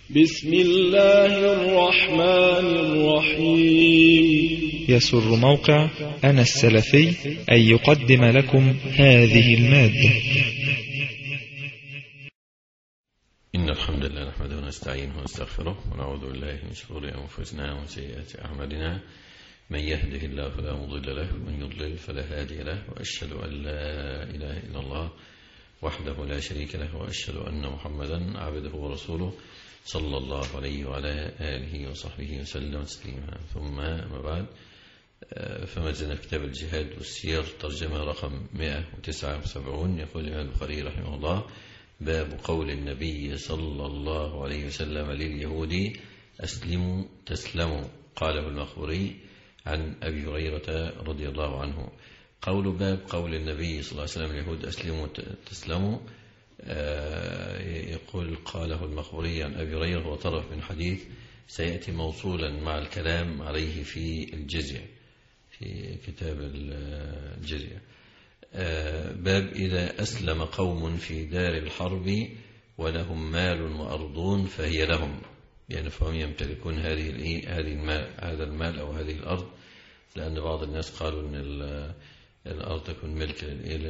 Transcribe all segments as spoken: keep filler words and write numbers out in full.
بسم الله الرحمن الرحيم. يسر موقع أنا السلفي أن يقدم لكم هذه المادة. إن الحمد لله نحمده ونستعينه ونستغفره ونعوذ بالله من شرور أنفسنا ومن سيئات أعمالنا. من يهده الله فلا مضل له ومن يضلل فلا هادي له، وأشهد أن لا إله إلا الله وحده لا شريك له، وأشهد أن محمدا عبده ورسوله صلى الله عليه وعلى آله وصحبه وسلم تسليما. ثم ما بعد، فما زلنا في كتاب الجهاد والسير، ترجمة رقم مئة وتسعة وسبعين. يقول الإمام البخاري رحمه الله: باب قول النبي صلى الله عليه وسلم لليهود: أسلموا تسلموا. قاله المخبري عن أبي هريرة رضي الله عنه. قول باب قول النبي صلى الله عليه وسلم لليهود: أسلموا تسلموا. يقول قاله المخبري عن أبي هريرة وطرف من حديث سيأتي موصولا مع الكلام عليه في الجزية، في كتاب الجزية. باب إذا أسلم قوم في دار الحرب ولهم مال وأرضون فهي لهم، يعني فهم يمتلكون هذه هذه المال هذا المال أو هذه الأرض، لأن بعض الناس قالوا أن الأرض تكون ملك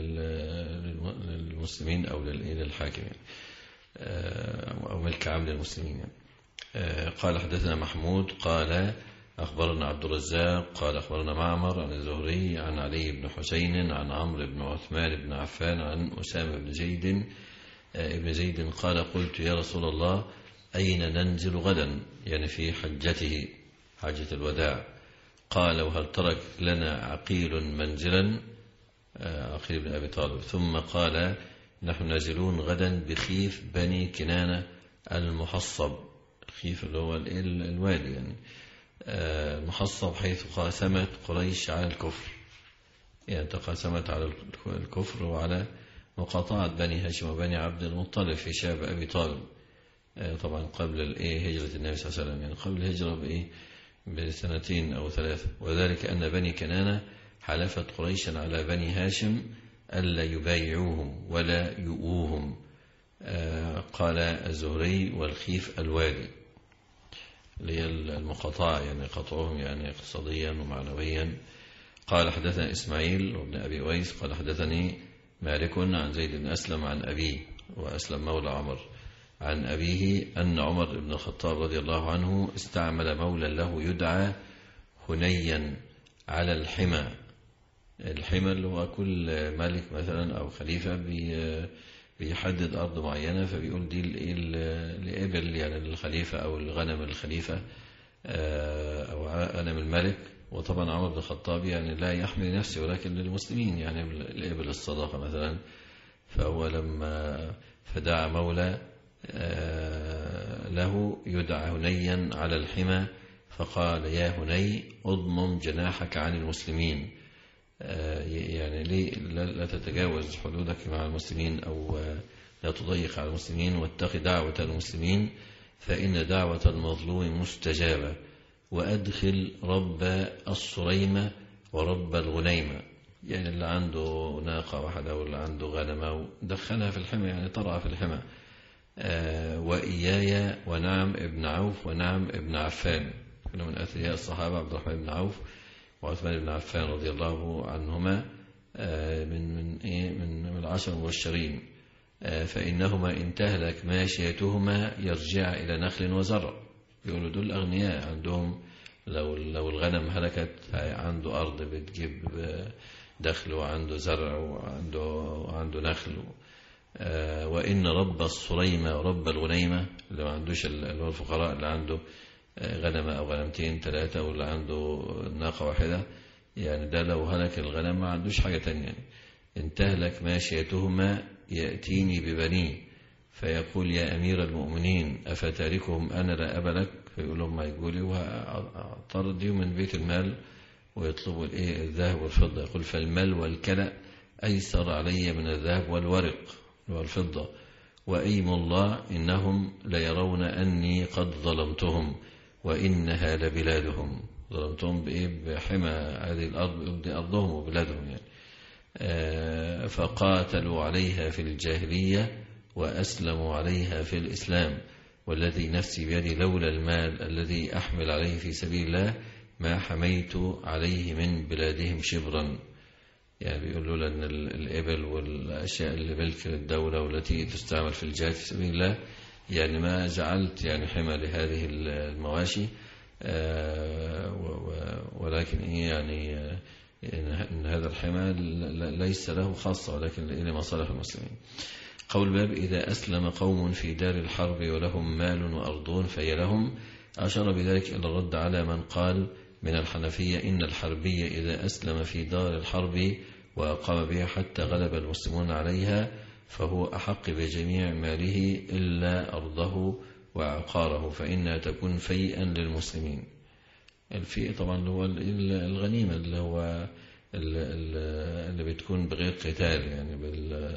للمسلمين أو للحاكمين أو ملك عام للمسلمين. قال حدثنا محمود قال أخبرنا عبد الرزاق قال أخبرنا معمر عن الزهري عن علي بن حسين عن عمرو بن عثمان بن عفان عن أسامة بن زيد ابن زيد قال: قلت يا رسول الله أين ننزل غدا؟ يعني في حجته، حجة الوداع. قال: وهل ترك لنا عقيل منزلا؟ عقيل بن أبي طالب. ثم قال: نحن نازلون غدا بخيف بني كنانة المحصب. الخيف اللي هو الوادي، يعني محصب، حيث قاسمت قريش على الكفر، يعني تقاسمت على الكفر وعلى مقاطعة بني هاشم وبني عبد المطلب في شعب أبي طالب، طبعا قبل هجرة النبي صلى الله عليه وسلم، يعني قبل الهجرة بإيه بسنتين أو ثلاثة. وذلك أن بني كنانة حلفت قريشا على بني هاشم ألا يبايعوهم ولا يؤوهم. قال الزهري: والخيف الوادي، اللي هي المقاطعة، يعني قطعهم يعني اقتصاديا ومعنويا. قال حدثنا إسماعيل وابن أبي ويس قال حدثني مالك عن زيد بن أسلم عن أبيه، وأسلم مولى عمر، عن أبيه أن عمر بن الخطاب رضي الله عنه استعمل مولا له يدعى هنيا على الحمى. الحمى اللي هو كل ملك مثلا أو خليفة بيحدد أرض معينة، فبيقول دي الإبل يعني للخليفة أو الغنم الخليفة أو غنم الملك. وطبعا عمر بن الخطاب يعني لا يحمي نفسه ولكن للمسلمين، يعني الإبل الصدقة مثلا. فهو لما فدعا مولى له يدعى هنيا على الحمى، فقال: يا هني اضمم جناحك عن المسلمين، يعني ليه لا تتجاوز حدودك مع المسلمين أو لا تضيق على المسلمين، واتق دعوة المسلمين فإن دعوة المظلوم مستجابة، وأدخل رب الصريمة ورب الغنيمة، يعني اللي عنده ناقة واحدة واللي عنده غنمة دخلها في الحمى، يعني طرع في الحمى. آه وإياي ونعم ابن عوف ونعم ابن عفان، كانوا من أثرياء الصحابة عبد الرحمن بن عوف وعثمان بن عفان رضي الله عنهما، آه من من إيه من من العشر المبشرين. آه فإنهما إن تهلك ماشيتهما يرجع إلى نخل وزرع. يقولوا دول أغنياء، عندهم لو لو الغنم هلكت عنده أرض بتجيب دخل وعنده زرع وعنده عنده نخل. آه وإن رب الصريمة ورب الغنيمة، اللي ما عندوش اللي هو الفقراء، اللي عنده غنمة أو غنمتين ثلاثة واللي عنده ناقة واحدة، يعني ده لو هلك الغنم ما عندوش حاجة تانية. يعني إن تهلك ماشيتهما يأتيني ببنيه فيقول: يا أمير المؤمنين أفتاركهم أنا لا أب لك؟ فيقول لهم: ما يقولي وطردوا من بيت المال ويطلبوا الإيه الذهب والفضة. يقول: فالمال والكلأ أيسر علي من الذهب والورق والفضة، وأيم الله إنهم ليرون أني قد ظلمتهم وإنها لبلادهم. ظلمتهم بإيه؟ بحمى هذه الأرض، دي أرضهم وبلادهم يعني. فقاتلوا عليها في الجاهلية وأسلموا عليها في الإسلام، والذي نفسي بيدي لولا المال الذي أحمل عليه في سبيل الله ما حميت عليه من بلادهم شبرا. يعني بيقول له أن الإبل والأشياء اللي ملك الدولة والتي تستعمل في الجهاد في سبيل الله يعني ما جعلت يعني حمى لهذه المواشي، ولكن إيه يعني إن هذا الحمى ليس له خاصة ولكن لمصالح المسلمين. قول باب إذا أسلم قوم في دار الحرب ولهم مال وأرضون فهي لهم، أشار بذلك إلى الرد على من قال من الحنفية إن الحربية إذا أسلم في دار الحرب وأقام بها حتى غلب المسلمون عليها فهو أحق بجميع ماله إلا أرضه وعقاره فإنها تكون فيئا للمسلمين. الفيء طبعا هو الغنيمة اللي هو اللي بتكون بغير قتال، يعني بال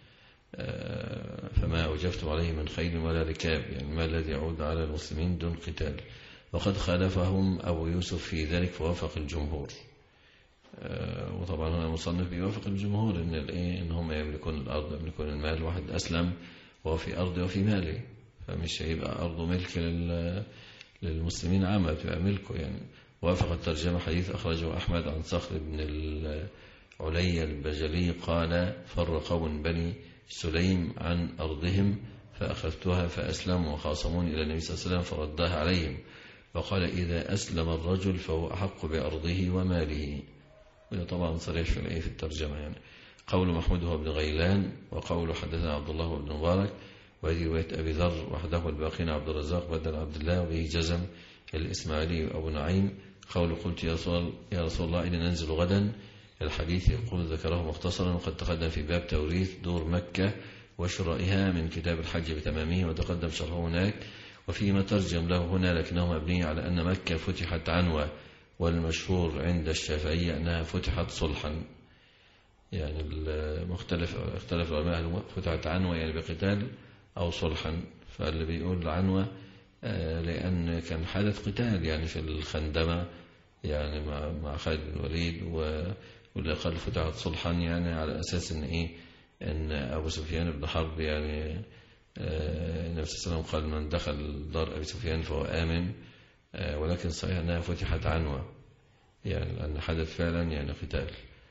فما أوجفتم عليه من خيل ولا ركاب، يعني ما الذي يعود على المسلمين دون قتال. وقد خالفهم أبو يوسف في ذلك فوافق الجمهور. وطبعا هنا المصنف بيوافق الجمهور إن الإيه إن هم يملكون الأرض يملكون المال. واحد أسلم وهو في أرضه وفي ماله، فمش هيبقى أرضه ملك للمسلمين عامة، تبقى ملكه يعني. وافق الترجمة حديث أخرجه أحمد عن صخر بن العلي البجلي قال فر قوم بني سليم عن أرضهم فأخذتها فأسلموا وخاصموني إلى النبي صلى الله عليه وسلم فردها عليهم وقال إذا أسلم الرجل فهو أحق بأرضه وماله. وده طبعا صريح في الآية في الترجمة يعني. قول محمود هو ابن غيلان وقول حدثنا عبد الله بن مبارك وهذه رواية أبي ذر وحده والباقين عبد الرزاق بدل عبد الله وبه جزم الإسماعيلي وأبو نعيم. قول قلت يا رسول, يا رسول الله إن ننزل غدا الحديث يقول ذكره مختصرا وقد تقدم في باب توريث دور مكة وشرائها من كتاب الحج بتمامه وتقدم شرحه هناك وفيما ترجم له هنا لكنه مبني على أن مكة فتحت عنوة والمشهور عند الشافعية أنها فتحت صلحا. يعني المختلف اختلف العلماء فتحت عنوة يعني بقتال أو صلحا. فاللي بيقول عنوة لأن كان حدث قتال يعني في الخندمة يعني مع مع خالد بن الوليد، واللي قال فتحت صلحا يعني على أساس إن إيه إن أبو سفيان بن حرب يعني النبي صلى الله عليه وسلم قال من دخل دار أبي سفيان فهو آمن، ولكن صحيح أنها فتحت عنوة يعني لأن حدث فعلا يعني قتال.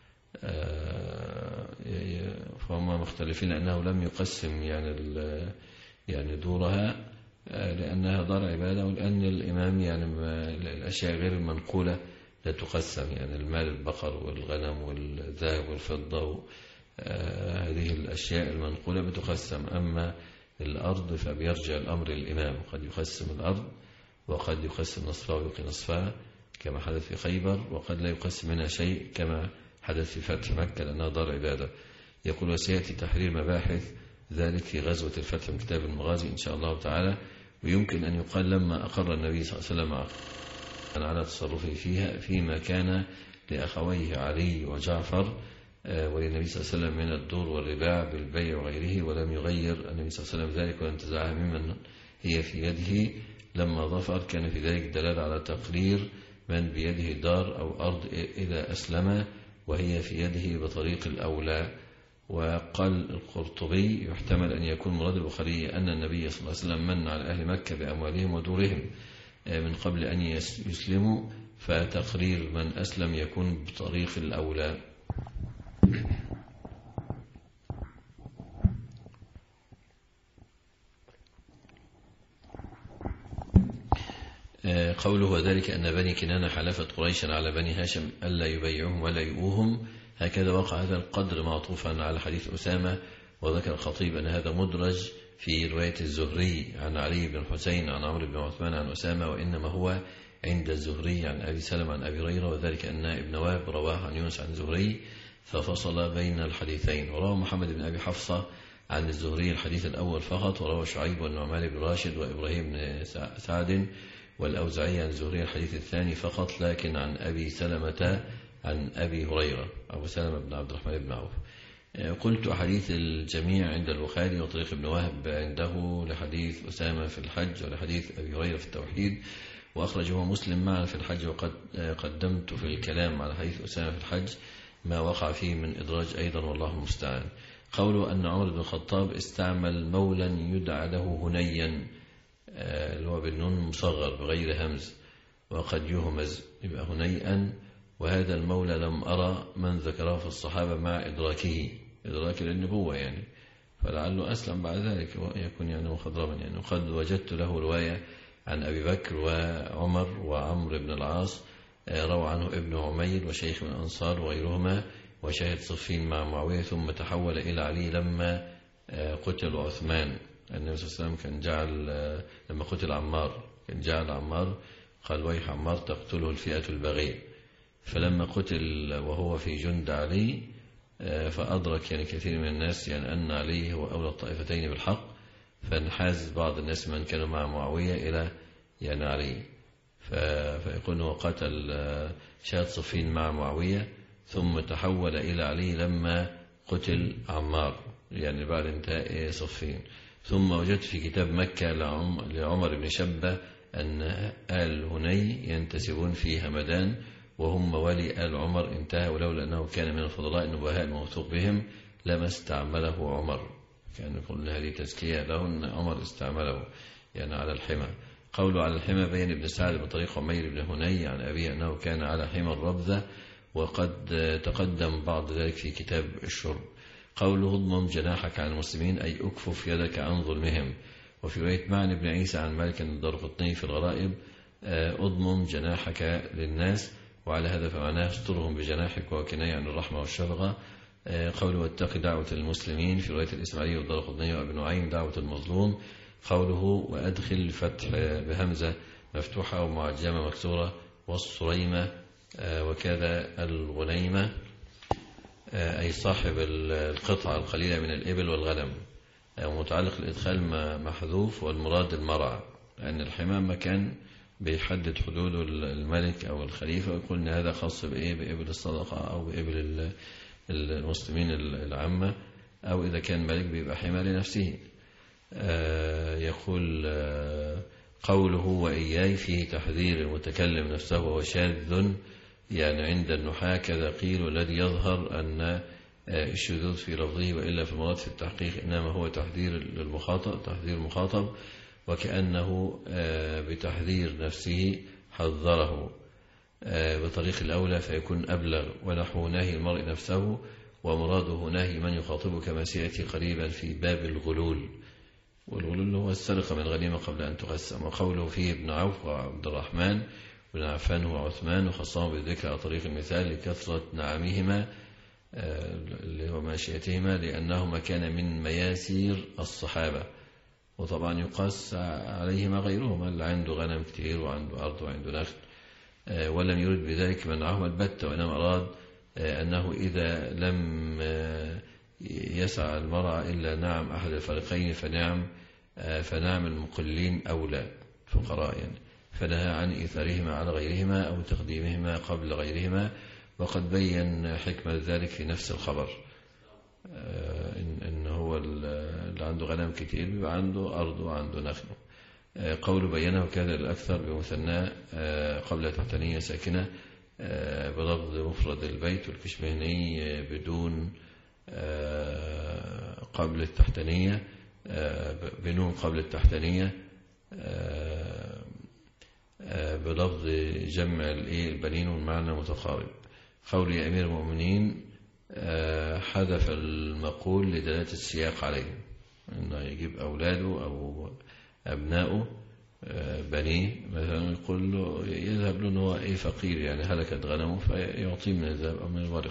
فهم مختلفين أنه لم يقسم يعني يعني دورها لأنها دار عبادة، ولأن الإمام يعني الأشياء غير المنقولة لا تقسم يعني المال البقر والغنم والذهب والفضة هذه الأشياء المنقولة بتقسم. أما الأرض فبيرجع الأمر للإمام، قد يقسم الأرض وقد يقسم نصفها ويبقي نصفها كما حدث في خيبر، وقد لا يقسم منها شيء كما حدث في فتح مكة لأنها دار عبادة. يقول وسيأتي تحرير مباحث ذلك في غزوة الفتح من كتاب المغازي إن شاء الله تعالى. ويمكن أن يقال لما أقر النبي صلى الله عليه وسلم على تصرفه فيها فيما كان لأخويه علي وجعفر وللنبي صلى الله عليه وسلم من الدور والرباع بالبيع وغيره، ولم يغير النبي صلى الله عليه وسلم ذلك وانتزعها ممن هي في يده لما ظفر. كان في ذلك دلالة على تقرير من بيده دار أو أرض إذا أسلم وهي في يده بطريق الأولى. وقال القرطبي يحتمل أن يكون مراد البخاري أن النبي صلى الله عليه وسلم من على أهل مكة بأموالهم ودورهم من قبل أن يسلموا، فتقرير من أسلم يكون بطريق الأولى. قوله وذلك أن بني كنانة حلفت قريشا على بني هاشم ألا يبيعوهم ولا يؤوهم، هكذا وقع هذا القدر معطوفا على حديث أسامة. وذكر الخطيب أن هذا مدرج في رواية الزهري عن علي بن حسين عن عمرو بن عثمان عن أسامة، وإنما هو عند الزهري عن أبي سلمة عن أبي هريرة، وذلك أن ابن وهب رواه عن يونس عن زهري ففصل بين الحديثين. وروى محمد بن أبي حفصة عن الزهري الحديث الأول فقط، وروى شعيب والنعمان بن راشد وإبراهيم بن سعد والأوزعي عن الزهري الحديث الثاني فقط، لكن عن أبي سلمة عن أبي هريرة أبو سلمة بن عبد الرحمن بن عوف. قلت أحاديث الجميع عند البخاري وطريق ابن وهب عنده لحديث أسامة في الحج ولحديث أبي هريرة في التوحيد، وأخرجه مسلم معنا في الحج. وقد قدمت في الكلام على حديث أسامة في الحج ما وقع فيه من إدراج أيضا والله المستعان. قوله أن عمر بن الخطاب استعمل مولا يدعى له هنيا اللي هو بالنون مصغر بغير همز، وقد يهمز يبقى هنيئا. وهذا المولى لم أرى من ذكره في الصحابة مع إدراكه إدراك للنبوة يعني، فلعله أسلم بعد ذلك يكون يعني مخضرما يعني. وقد وجدت له رواية عن أبي بكر وعمر وعمر بن العاص روى عنه ابن عمير وشيخ من الأنصار وغيرهما، وشاهد صفين مع معاوية، ثم تحول إلى علي لما قتل عثمان. النبي صلى الله عليه وسلم كان جعل لما قتل عمار كان جعل عمار قال ويح عمار تقتله الفئة البغية، فلما قتل وهو في جند علي فأدرك يعني كثير من الناس يعني أن علي هو أولى الطائفتين بالحق، فانحاز بعض الناس من كانوا مع معاوية إلى يعني علي، فيقول هو قتل شاهد صفين مع معاوية ثم تحول إلى علي لما قتل عمار يعني بعد انتهاء صفين. ثم وجدت في كتاب مكة لعمر بن شبة أن آل هني ينتسبون في همدان وهم موالي آل عمر، انتهى ولولا أنه كان من الفضلاء النبهاء الموثوق بهم لما استعمله عمر. كان يقول هذه تزكية له أن عمر استعمله يعني على الحمى. قوله على الحمى بين ابن سعد بطريق عمير بن هني عن أبيه أنه كان على حمى الربذة، وقد تقدم بعض ذلك في كتاب الشرب. قوله اضمم جناحك عن المسلمين أي أكفف يدك عن ظلمهم. وفي رواية معنى بن عيسى عن مالك الدارقطني في الغرائب اضمم جناحك للناس، وعلى هذا فمعناه استرهم بجناحك وكناية عن الرحمة والشفقة. قوله واتق دعوة المسلمين في رواية الإسماعيلي والدارقطني وابن نعيم دعوة المظلوم. قوله وأدخل فتح بهمزة مفتوحة ومعجمة مكسورة والصريمة وكذا الغنيمة أي صاحب القطعة القليلة من الإبل والغنم، ومتعلق الإدخال محذوف والمراد المرعى، لأن الحمام مكان بيحدد حدود الملك أو الخليفة ويقول أن هذا خاص بإيه بإبل الصدقة أو بإبل المسلمين العامة، أو إذا كان ملك بيبقى حمى لنفسه. يقول قوله وإياي فيه تحذير المتكلم نفسه وهو شاذ يعني عند النحاة كذا قيل، والذي يظهر أن الشذوذ في لفظه وإلا في المراد في التحقيق إنما هو تحذير للمخاطب تحذير المخاطب، وكأنه بتحذير نفسه حذره بطريق الأولى فيكون أبلغ، ونحو نهي المرء نفسه ومراده نهي من يخاطبه كما سيأتي قريبا في باب الغلول، والغلول هو السرقة من الغنيمة قبل أن تقسم. وقوله فيه ابن عوف وعبد الرحمن بن عفان وعثمان وخصهم بالذكر على طريق المثال لكثرة نعمهما اللي هو ماشيتهما لأنهما كان من مياسير الصحابة، وطبعا يقاس عليهما غيرهما اللي عنده غنم كتير وعنده أرض وعنده نخل، ولم يرد بذلك منعهما البتة، وإنما أراد أنه إذا لم يسعى المرعى إلا نعم أحد الفريقين فنعم فنعم المقلين أولى فقراء يعني، فنهى عن إيثارهما على غيرهما أو تقديمهما قبل غيرهما. وقد بين حكمة ذلك في نفس الخبر، إن, إن هو اللي عنده غنم كتير بيبقى عنده أرض وعنده نخل. قول بينه كذا الأكثر بمثنى قبل تحتانية ساكنة بلفظ مفرد البيت، والكشمهني بدون قبل التحتانية بنون قبل التحتانية بلفظ جمع البنين والمعنى متقارب. قول يا أمير المؤمنين حذف المقول لدلالة السياق عليه، إنه يجيب أولاده أو أبنائه بنيه مثلا يقول له يذهب له أنه إيه فقير يعني هلكت غنمه فيعطيه من الذهب أو من الورق،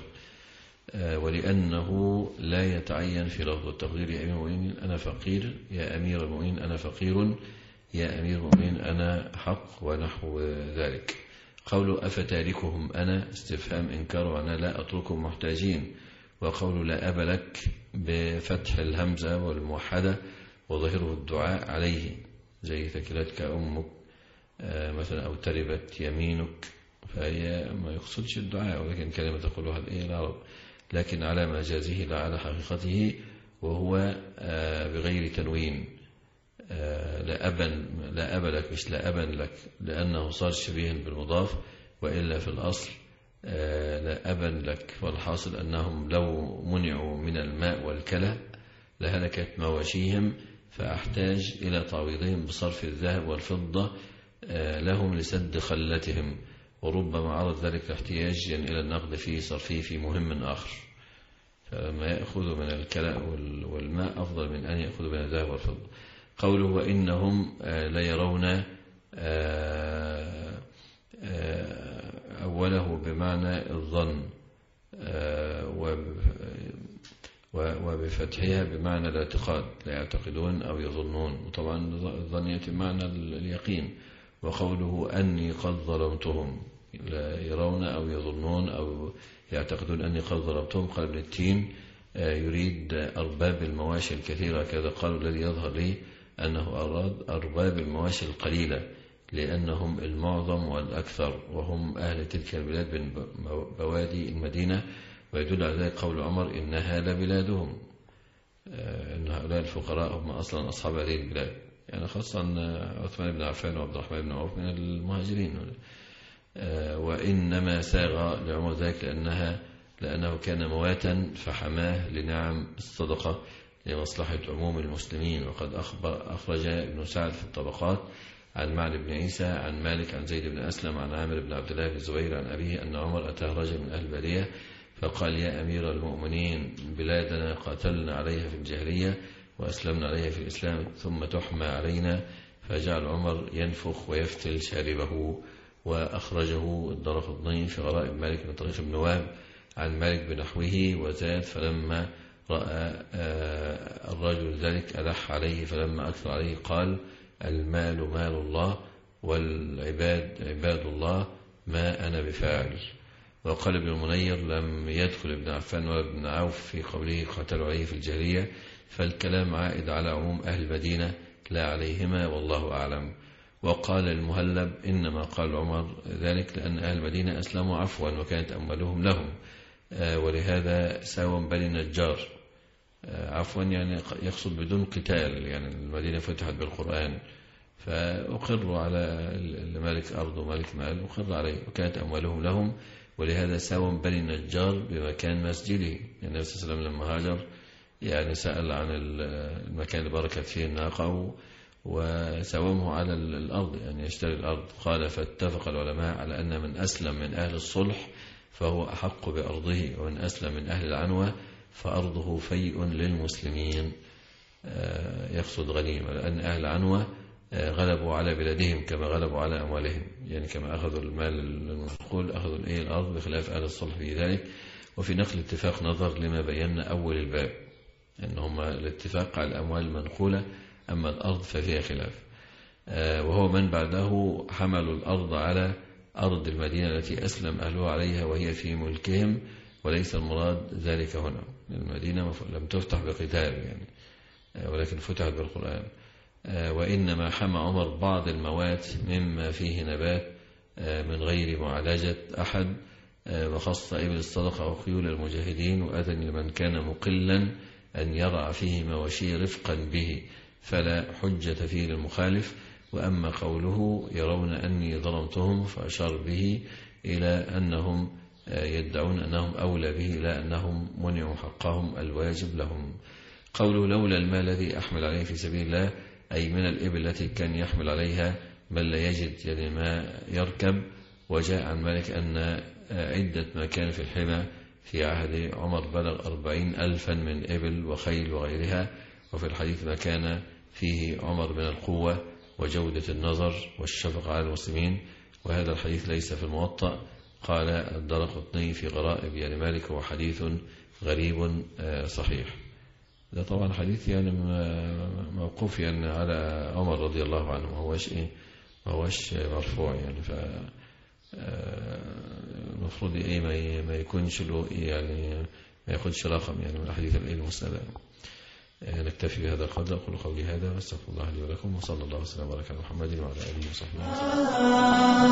ولأنه لا يتعين في لفظ التقدير يا أمير المؤمنين أنا فقير، يا أمير المؤمنين أنا فقير، يا أمير المؤمنين أنا حق ونحو ذلك. قوله أفتاركهم أنا استفهام إنكار وأنا لا أتركهم محتاجين. وقوله لا أب لك بفتح الهمزة والموحدة وظهره الدعاء عليه زي ثكلتك أمك مثلا أو تربت يمينك، فهي ما يقصدش الدعاء ولكن كلمة تقولها العرب، لكن على مجازه لا على حقيقته، وهو بغير تنوين. لا أبا لا أبا لك مش لا أبا لك لأنه صار شبيها بالمضاف، وإلا في الأصل لا أبا لك، والحاصل أنهم لو منعوا من الماء والكلى لهلكت مواشيهم فأحتاج إلى تعويضهم بصرف الذهب والفضة لهم لسد خلتهم، وربما عرض ذلك الاحتياج إلى النقد في صرفه في مهم آخر، فلما يأخذوا من الكلاء والماء أفضل من أن يأخذوا من الذهب والفضة. قوله وإنهم لا يرون أوله بمعنى الظن وبفتحها بمعنى الاعتقاد، لا يعتقدون أو يظنون، وطبعا الظن يأتي بمعنى اليقين. وقوله أني قد ظلمتهم، لا يرون أو يظنون أو يعتقدون أني قد ظلمتهم. قال ابن التين يريد أرباب المواشي الكثيرة، كذا قالوا الذي يظهر لي أنه أراد أرباب المواشي القليلة لأنهم المعظم والأكثر، وهم أهل تلك البلاد من بوادي المدينة. ويدل على ذلك قول عمر إنها لبلادهم، إن هؤلاء الفقراء هم أصلا أصحاب هذه البلاد، يعني خاصة عثمان بن عفان وعبد الرحمن بن عوف من المهاجرين. وإنما ساغ لعمر ذلك لأنها لأنه كان مواتا فحماه لنعم الصدقة لمصلحة عموم المسلمين. وقد أخبر أخرج ابن سعد في الطبقات عن معن بن عيسى عن مالك عن زيد بن أسلم عن عامر بن عبد الله بن الزبير عن أبيه أن عمر أتاه رجل من أهل البادية فقال يا أمير المؤمنين بلادنا قاتلنا عليها في الجاهلية وأسلمنا عليها في الإسلام ثم تحمى علينا. فجعل عمر ينفخ ويفتل شاربه. وأخرجه الدارقطني في غرائب مالك من طريق ابن وهب عن مالك بنحوه وزاد فلما رأى الرجل ذلك ألح عليه فلما أكثر عليه قال المال مال الله والعباد عباد الله ما أنا بفاعل. وقال ابن المنير لم يدخل ابن عفان ولا ابن عوف في قوله قاتلوا عليه في الجاهلية، فالكلام عائد على عموم أهل المدينة لا عليهما والله أعلم. وقال المهلب إنما قال عمر ذلك لأن أهل المدينة أسلموا عفوا وكانت أموالهم لهم، ولهذا ساوم بني النجار عفوا يعني يقصد بدون قتال، يعني المدينة فتحت بالقرآن فأقروا على مالك أرض ومالك مال أقر عليه وكانت أموالهم لهم، ولهذا ساوم بني النجار بمكان مسجده. يعني النبي صلى الله عليه وسلم لما هاجر يعني سأل عن المكان اللي بركت فيه الناقة وساومه على الأرض يعني يشتري الأرض. قال فاتفق العلماء على أن من أسلم من أهل الصلح فهو أحق بأرضه، ومن أسلم من أهل العنوة فأرضه فيء للمسلمين، يقصد غنيمة، لأن أهل العنوة غلبوا على بلادهم كما غلبوا على أموالهم، يعني كما أخذوا المال المنقول أخذوا الإيه الأرض بخلاف أهل الصلح في ذلك. وفي نقل اتفاق نظر لما بينا أول الباب أن هم الاتفاق على الأموال المنقولة، أما الأرض ففيها خلاف. وهو من بعده حملوا الأرض على أرض المدينة التي أسلم أهلها عليها وهي في ملكهم، وليس المراد ذلك هنا. المدينة لم تفتح بقتال يعني ولكن فتحت بالقرآن. وإنما حمى عمر بعض الموات مما فيه نبات من غير معالجة أحد، وخص إبل الصدقة وخيول المجاهدين، وأذن لمن كان مقلا أن يرعى فيه مواشي رفقا به فلا حجة فيه للمخالف. وأما قوله يرون أني ظلمتهم فأشار به إلى أنهم يدعون أنهم أولى به لا أنهم منعوا حقهم الواجب لهم. قوله لولا المال الذي أحمل عليه في سبيل الله أي من الإبل التي كان يحمل عليها من لا يجد يعني ما يركب. وجاء عن مالك أن عدة ما كان في الحمى في عهد عمر بلغ أربعين ألفا من إبل وخيل وغيرها. وفي الحديث ما كان فيه عمر من القوة وجودة النظر والشفقة على المسلمين، وهذا الحديث ليس في الموطأ. قال الدارقطني في غرائب يعني مالك هو حديث غريب صحيح. ده طبعا حديث يعني موقوف يعني على عمر رضي الله عنه، ما هوش ايه ما هوش مرفوع يعني، ف المفروض ايه ما يكونش له يعني ما ياخدش رقم يعني من الحديث المسند. نكتفي بهذا القدر. أقول قولي هذا واستغفر الله لي ولكم، وصلى الله وسلم وبارك على محمد وعلى آله وصحبه وسلم.